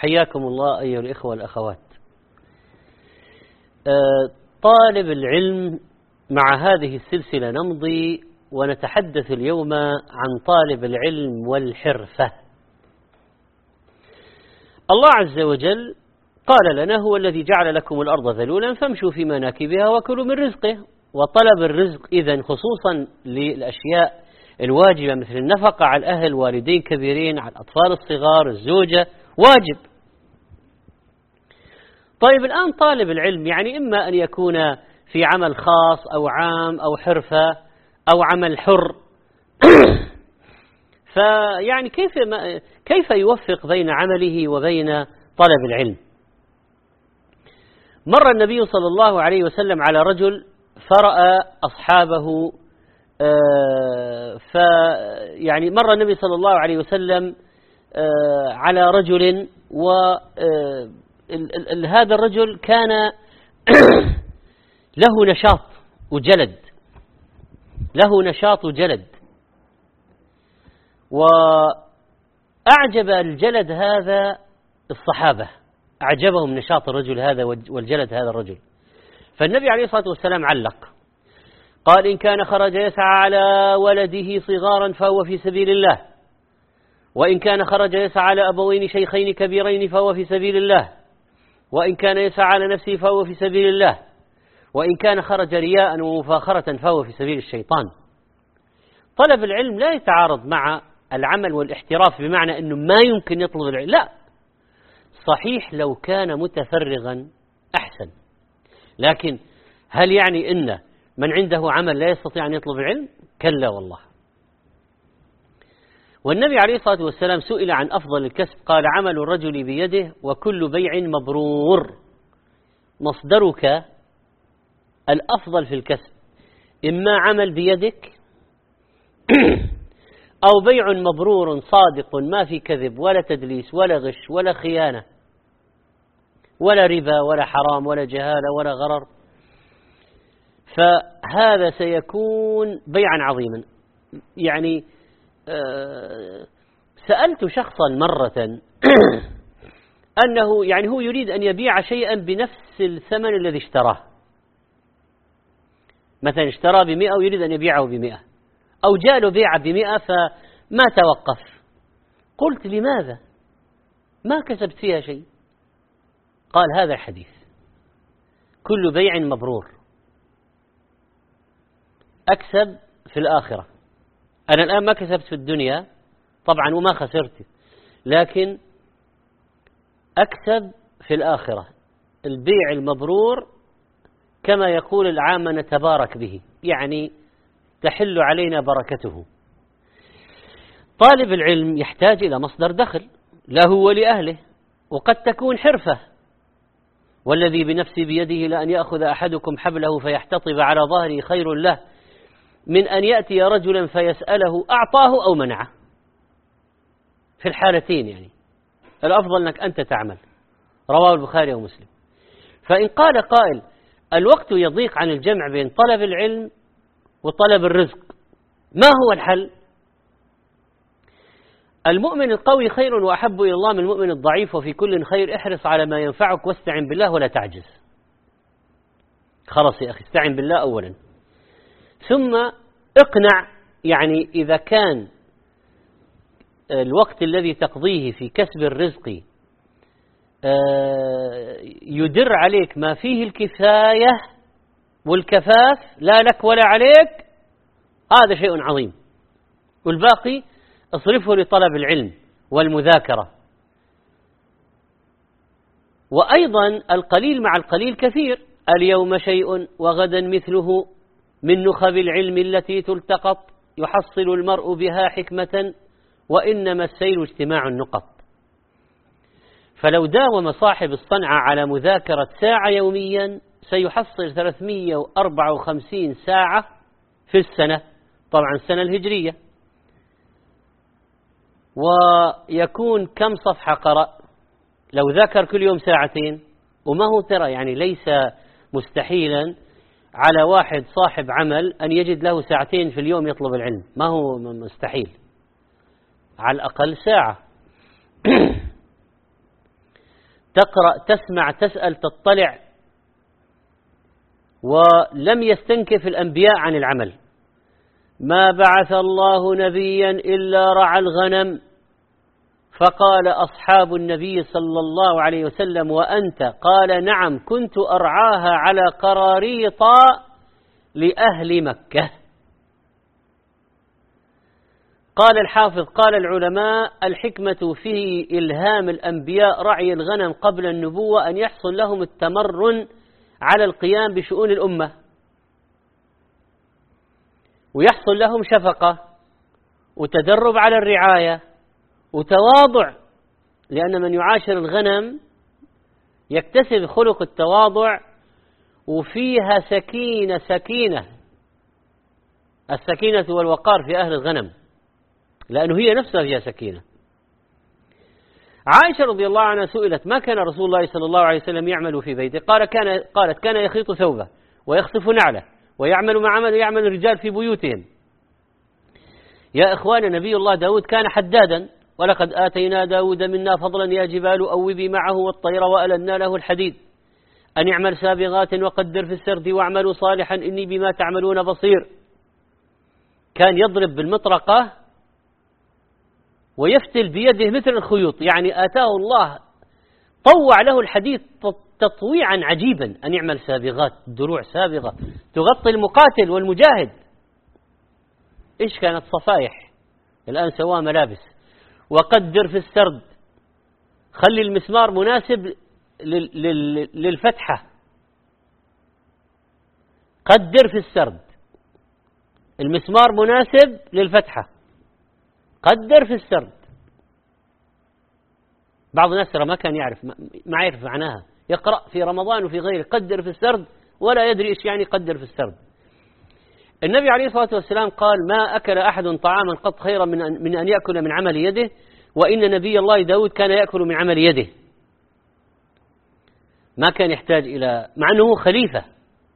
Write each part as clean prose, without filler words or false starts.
حياكم الله أيها الإخوة والأخوات. طالب العلم، مع هذه السلسلة نمضي ونتحدث اليوم عن طالب العلم والحرفة. الله عز وجل قال لنا: هو الذي جعل لكم الأرض ذلولا فامشوا في مناكبها وكلوا من رزقه. وطلب الرزق إذن خصوصا للأشياء الواجبة مثل النفقة على الأهل، والدين كبيرين، على الأطفال الصغار، الزوجة، واجب. طيب الآن طالب العلم يعني إما أن يكون في عمل خاص أو عام أو حرفة أو عمل حر فيعني كيف يوفق بين عمله وبين طلب العلم؟ مر النبي صلى الله عليه وسلم على رجل فرأى أصحابه، يعني مر النبي صلى الله عليه وسلم على رجل، وهذا الرجل كان له نشاط وجلد، وأعجب الجلد هذا الصحابة، أعجبهم نشاط الرجل هذا والجلد هذا الرجل. فالنبي عليه الصلاة والسلام علق قال: إن كان خرج يسعى على ولده صغارا فهو في سبيل الله، وإن كان خرج يسعى على أبوين شيخين كبيرين فهو في سبيل الله، وإن كان يسعى على نفسه فهو في سبيل الله، وإن كان خرج رياء ومفاخرة فهو في سبيل الشيطان. طلب العلم لا يتعارض مع العمل والاحتراف بمعنى أنه ما يمكن يطلب العلم، لا، صحيح لو كان متفرغا أحسن، لكن هل يعني إن من عنده عمل لا يستطيع أن يطلب العلم؟ كلا والله. والنبي عليه الصلاة والسلام سئل عن أفضل الكسب قال: عمل الرجل بيده وكل بيع مبرور. مصدرك الأفضل في الكسب إما عمل بيدك أو بيع مبرور صادق ما في كذب ولا تدليس ولا غش ولا خيانة ولا ربا ولا حرام ولا جهالة ولا غرر، فهذا سيكون بيعا عظيما. يعني سألت شخصا مرة أنه يعني هو يريد أن يبيع شيئا بنفس الثمن الذي اشتراه، مثلا اشتراه ب100 ويريد أن يبيعه ب100، أو جاء له بيع ب100 فما توقف. قلت: لماذا؟ ما كسبت فيها شيء. قال: هذا الحديث كل بيع مبرور، أكسب في الآخرة. أنا الآن ما كسبت في الدنيا طبعا وما خسرت، لكن أكسب في الآخرة. البيع المبرور كما يقول العامة نتبارك به، يعني تحل علينا بركته. طالب العلم يحتاج إلى مصدر دخل له ولأهله، وقد تكون حرفة. والذي بنفسي بيده لأن يأخذ أحدكم حبله فيحتطب على ظهره خير له من أن يأتي رجلا فيسأله أعطاه أو منعه. في الحالتين يعني الأفضل أنك أنت تعمل. رواه البخاري ومسلم. فإن قال قائل: الوقت يضيق عن الجمع بين طلب العلم وطلب الرزق، ما هو الحل؟ المؤمن القوي خير وأحب إلى الله من المؤمن الضعيف، وفي كل خير. احرص على ما ينفعك واستعن بالله ولا تعجز. خلاص يا أخي، استعن بالله أولا، ثم اقنع. يعني إذا كان الوقت الذي تقضيه في كسب الرزق يدر عليك ما فيه الكفاية والكفاف، لا لك ولا عليك، هذا شيء عظيم، والباقي اصرفه لطلب العلم والمذاكرة. وأيضا القليل مع القليل كثير. اليوم شيء وغدا مثله من نخب العلم التي تلتقط، يحصل المرء بها حكمة وإنما السير اجتماع النقط. فلو داوم صاحب الصنعة على مذاكرة ساعة يوميا سيحصل 354 ساعة في السنة، طبعا السنة الهجرية، ويكون كم صفحة قرأ لو ذاكر كل يوم ساعتين. وما هو ترى يعني ليس مستحيلا على واحد صاحب عمل أن يجد له ساعتين في اليوم يطلب العلم، ما هو مستحيل، على الأقل ساعة. تقرأ تسمع تسأل تطلع، ولم يستنكف الأنبياء عن العمل. ما بعث الله نبيا إلا رعى الغنم، فقال أصحاب النبي صلى الله عليه وسلم: وأنت؟ قال: نعم، كنت أرعاها على قراريط لأهل مكة. قال الحافظ: قال العلماء: الحكمة في إلهام الأنبياء رعي الغنم قبل النبوة أن يحصل لهم التمرن على القيام بشؤون الأمة، ويحصل لهم شفقة وتدرب على الرعاية وتواضع، لأن من يعاشر الغنم يكتسب خلق التواضع، وفيها سكينة السكينة والوقار في أهل الغنم، لأنه هي نفسها فيها سكينة. عائشة رضي الله عنها سئلت: ما كان رسول الله صلى الله عليه وسلم يعمل في بيته؟ قالت: كان يخيط ثوبه ويخصف نعله ويعمل ما يعمل الرجال في بيوتهم. يا إخوان، نبي الله داود كان حدادا: ولقد آتينا داود منا فضلا يا جبال أوبي معه والطير وألنا له الحديد أن يعمل سابغات وقدر في السرد واعملوا صالحا إني بما تعملون بصير. كان يضرب بالمطرقة ويفتل بيده مثل الخيوط، يعني آتاه الله طوع له الحديد تطويعا عجيبا، أن يعمل سابغات، دروع سابغة تغطي المقاتل والمجاهد. إيش كانت صفائح، الآن سواها ملابس. وقدر في السرد، خلي المسمار مناسب للفتحة. قدر في السرد، المسمار مناسب للفتحة. قدر في السرد. بعض الناس ترى ما كان يعرف، ما يعرف معناها، يقرأ في رمضان وفي غيره قدر في السرد ولا يدري إيش يعني قدر في السرد. النبي عليه الصلاة والسلام قال: ما أكل أحد طعاما قط خيرا من أن يأكل من عمل يده، وإن نبي الله داود كان يأكل من عمل يده. ما كان يحتاج إلى، مع أنه خليفة.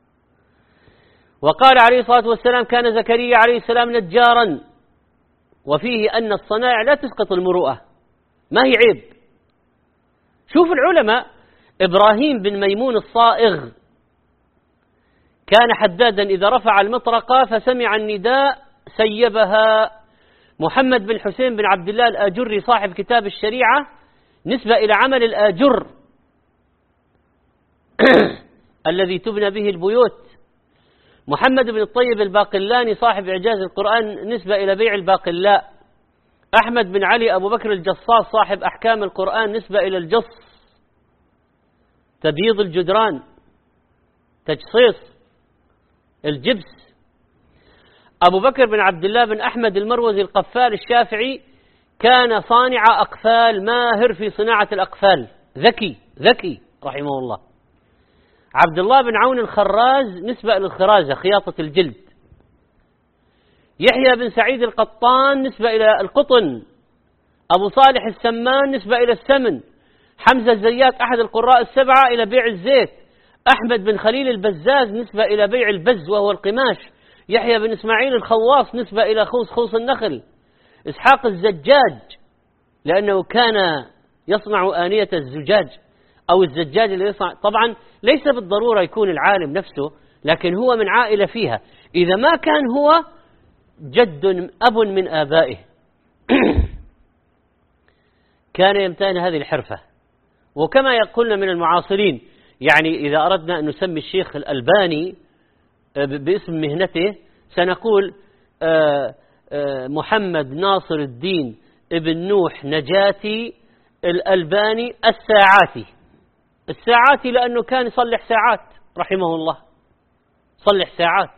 وقال عليه الصلاة والسلام: كان زكريا عليه السلام نجارا، وفيه أن الصنائع لا تسقط المروءة، ما هي عيب. شوف العلماء، إبراهيم بن ميمون الصائغ كان حدادا، إذا رفع المطرقة فسمع النداء سيبها. محمد بن حسين بن عبد الله الآجري صاحب كتاب الشريعة نسبة إلى عمل الآجر الذي تبنى به البيوت. محمد بن الطيب الباقلاني صاحب إعجاز القرآن نسبة إلى بيع الباقلاء. أحمد بن علي أبو بكر الجصاص صاحب أحكام القرآن نسبة إلى الجص، تبييض الجدران، تجصيص، الجبس. أبو بكر بن عبد الله بن أحمد المروزي القفال الشافعي كان صانع أقفال، ماهر في صناعة الأقفال، ذكي رحمه الله. عبد الله بن عون الخراز نسبة إلى الخرازة، خياطة الجلد. يحيى بن سعيد القطان نسبة إلى القطن. أبو صالح السمان نسبة إلى السمن. حمزة الزيات أحد القراء السبعة إلى بيع الزيت. أحمد بن خليل البزاز نسبة إلى بيع البز وهو القماش. يحيى بن إسماعيل الخواص نسبة إلى خوص النخل. إسحاق الزجاج لأنه كان يصنع آنية الزجاج أو الزجاج اللي يصنع. طبعا ليس بالضرورة يكون العالم نفسه، لكن هو من عائلة فيها، إذا ما كان هو جد أب من آبائه كان يمتهن هذه الحرفة. وكما يقولنا من المعاصرين، يعني إذا أردنا أن نسمي الشيخ الألباني باسم مهنته سنقول محمد ناصر الدين ابن نوح نجاتي الألباني الساعاتي لأنه كان يصلح ساعات رحمه الله، صلح ساعات.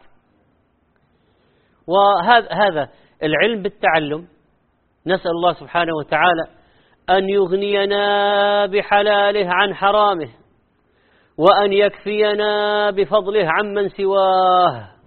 وهذا العلم بالتعلم. نسأل الله سبحانه وتعالى أن يغنينا بحلاله عن حرامه، وأن يكفينا بفضله عمن سواه.